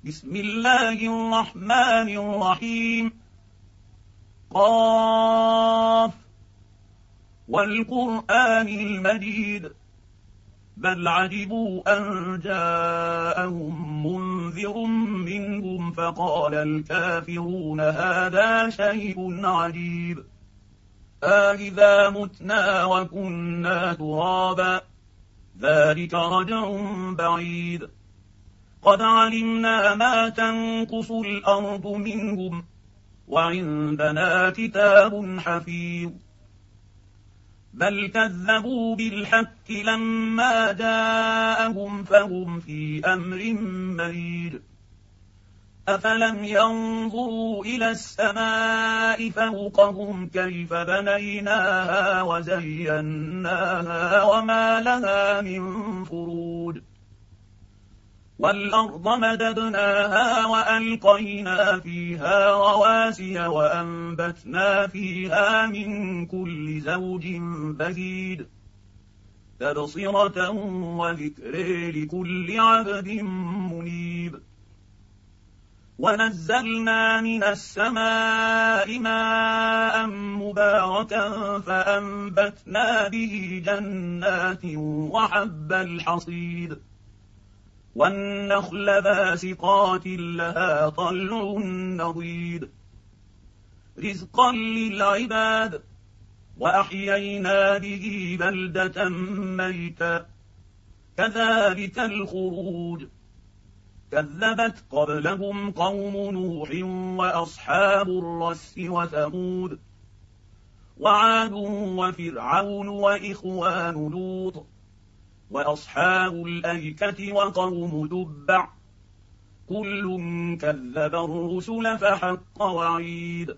بسم الله الرحمن الرحيم. قاف والقرآن المجيد بل عجبوا أن جاءهم منذر منهم فقال الكافرون هذا شيء عجيب أإذا متنا وكنا ترابا ذلك رجع بعيد قد علمنا ما تنقص الأرض منهم وعندنا كتاب حفيظ بل كذبوا بالحق لما جاءهم فهم في أمر مريج أفلم ينظروا إلى السماء فوقهم كيف بنيناها وزيناها وما لها من فروج والأرض مددناها وألقينا فيها رواسي وأنبتنا فيها من كل زوج بهيج تبصرة وذكر لكل عبد منيب ونزلنا من السماء ماء مباركا فأنبتنا به جنات وحب الحصيد والنخل باسقات لها طلع نضيد رزقا للعباد وأحيينا به بلدة ميتا كذلك الخروج كذبت قبلهم قوم نوح وأصحاب الرس وثمود وعاد وفرعون وإخوان لوط وأصحاب الأيكة وقوم تبع كل كذب الرسل فحق وعيد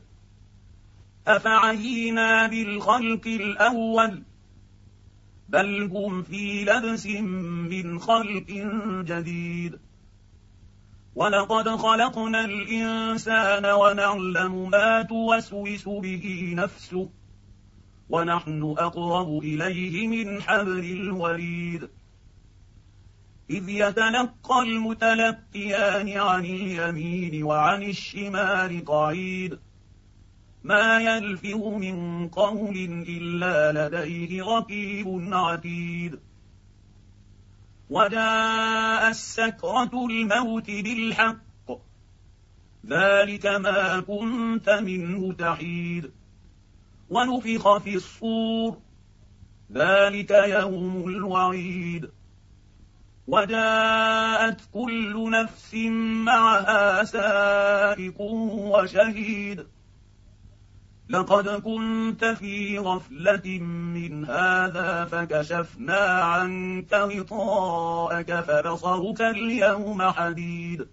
أفعينا بالخلق الأول بل هم في لبس من خلق جديد ولقد خلقنا الإنسان ونعلم ما توسوس به نفسه ونحن أقرب إليه من حبل الوريد إذ يتلقى المتلقيان عن اليمين وعن الشمال قعيد ما يلفظ من قول إلا لديه رقيب عتيد وجاء السكرة الموت بالحق ذلك ما كنت منه تحيد ونفخ في الصور ذلك يوم الوعيد وجاءت كل نفس معها سائق وشهيد لقد كنت في غفلة من هذا فكشفنا عنك غطاءك فبصرك اليوم حديد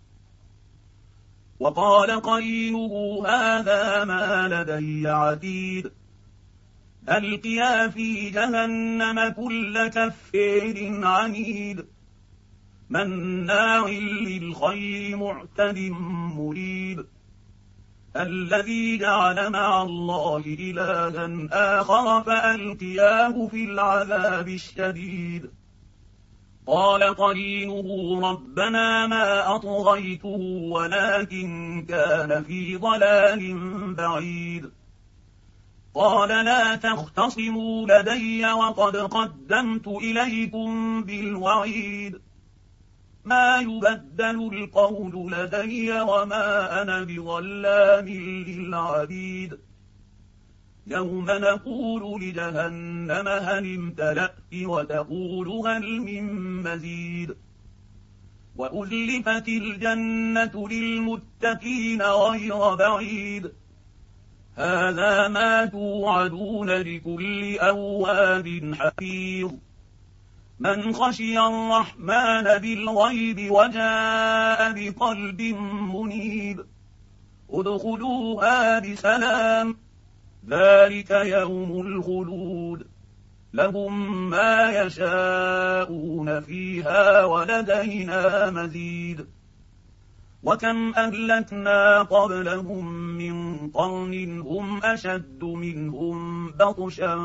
وقال قرينه هذا ما لدي عتيد ألقيا في جهنم كل كفار عنيد مناع للخير معتد مريب الذي جعل مع الله إلها آخر فألقياه في العذاب الشديد قال قرينه ربنا ما أطغيته ولكن كان في ضلال بعيد قال لا تختصموا لدي وقد قدمت إليكم بالوعيد ما يبدل القول لدي وما أنا بظلام للعبيد يوم نقول لجهنم هل امتلأت وتقول هل من مزيد وأزلفت الجنة للمتقين غير بعيد هذا ما توعدون لكل أواب حفيظ من خشي الرحمن بالغيب وجاء بقلب منيب ادخلوها بسلام ذلك يوم الخلود لهم ما يشاءون فيها ولدينا مزيد وكم أهلكنا قبلهم من قرن هم أشد منهم بطشا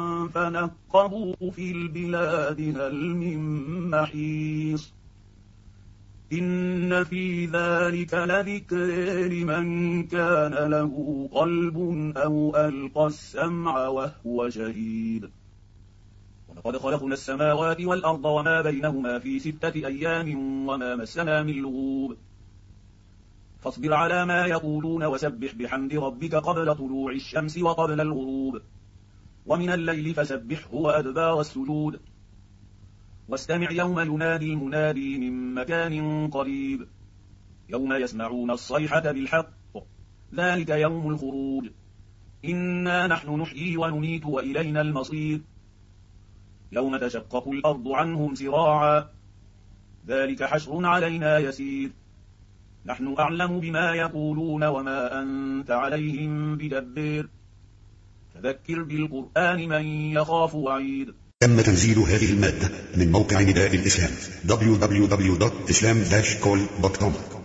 فنقبوا في البلاد هل من محيص إن في ذلك لذكر لمن كان له قلب أو ألقى السمع وهو شهيد. ولقد خلقنا السماوات والأرض وما بينهما في 6 أيام وما مسنا من لغوب. فاصبر على ما يقولون وسبح بحمد ربك قبل طلوع الشمس وقبل الغروب، ومن الليل فسبحه وأدبار السجود. واستمع يوم ينادي المنادي من مكان قريب، يوم يسمعون الصيحة بالحق، ذلك يوم الخروج. إنا نحن نحيي ونميت وإلينا المصير. يوم تشقق الأرض عنهم سراعا، ذلك حشر علينا يسير. نحن أعلم بما يقولون وما أنت عليهم بجبار، فذكر بالقرآن من يخاف وعيد. تم تنزيل هذه المادة من موقع نداء الإسلام www.islam-call.com.